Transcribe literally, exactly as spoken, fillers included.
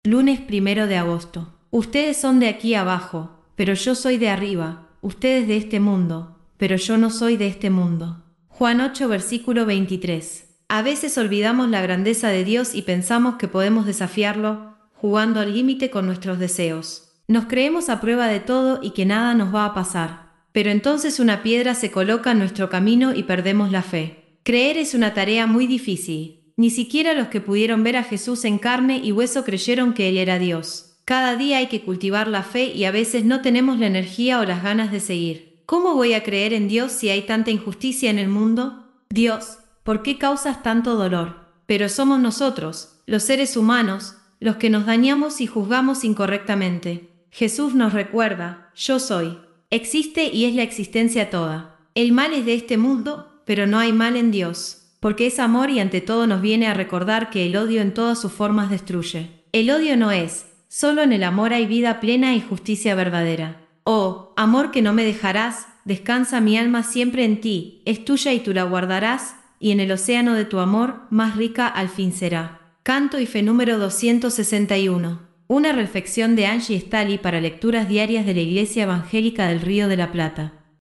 Lunes primero de agosto. Ustedes son de aquí abajo, pero yo soy de arriba. Ustedes de este mundo, pero yo no soy de este mundo. Juan ocho, versículo veintitrés. A veces olvidamos la grandeza de Dios y pensamos que podemos desafiarlo, jugando al límite con nuestros deseos. Nos creemos a prueba de todo y que nada nos va a pasar. Pero entonces una piedra se coloca en nuestro camino y perdemos la fe. Creer es una tarea muy difícil. Ni siquiera los que pudieron ver a Jesús en carne y hueso creyeron que Él era Dios. Cada día hay que cultivar la fe y a veces no tenemos la energía o las ganas de seguir. ¿Cómo voy a creer en Dios si hay tanta injusticia en el mundo? Dios, ¿por qué causas tanto dolor? Pero somos nosotros, los seres humanos, los que nos dañamos y juzgamos incorrectamente. Jesús nos recuerda, yo soy. Existe y es la existencia toda. El mal es de este mundo, pero no hay mal en Dios. Porque es amor y ante todo nos viene a recordar que el odio en todas sus formas destruye. El odio no es, solo en el amor hay vida plena y justicia verdadera. Oh, amor que no me dejarás, descansa mi alma siempre en ti, es tuya y tú la guardarás, y en el océano de tu amor, más rica al fin será. Canto y fe número doscientos sesenta y uno. Una reflexión de Angie Stali para lecturas diarias de la Iglesia Evangélica del Río de la Plata.